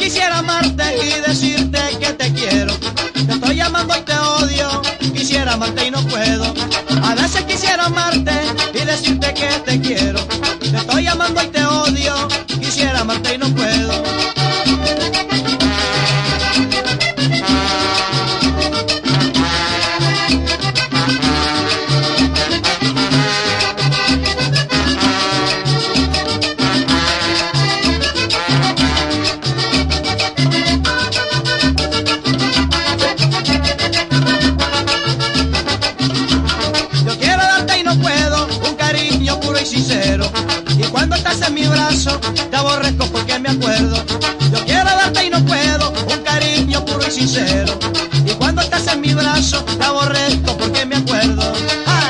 quisiera amarte y decirte que te quiero. Te estoy llamando y te odio, quisiera amarte y no puedo. A veces quisiera amarte y decirte que te quiero. Te estoy llamando y te odio, quisiera amarte y no puedo. Sincero. Y cuando estás en mi brazo te aborrezco porque me acuerdo. Yo quiero darte y no puedo, un cariño puro y sincero. Y cuando estás en mi brazo te aborrezco porque me acuerdo. ¡Ah!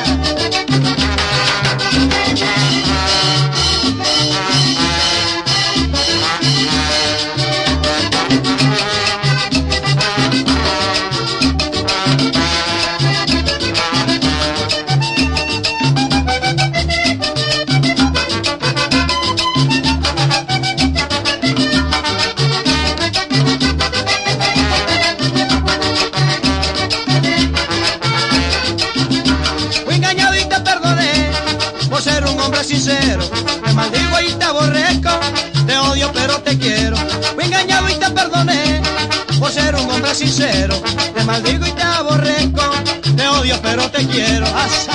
Sincero, te maldigo y te aborrezco, te odio pero te quiero. Fui engañado y te perdoné por ser un hombre sincero. Te maldigo y te aborrezco, te odio pero te quiero. ¡Asa!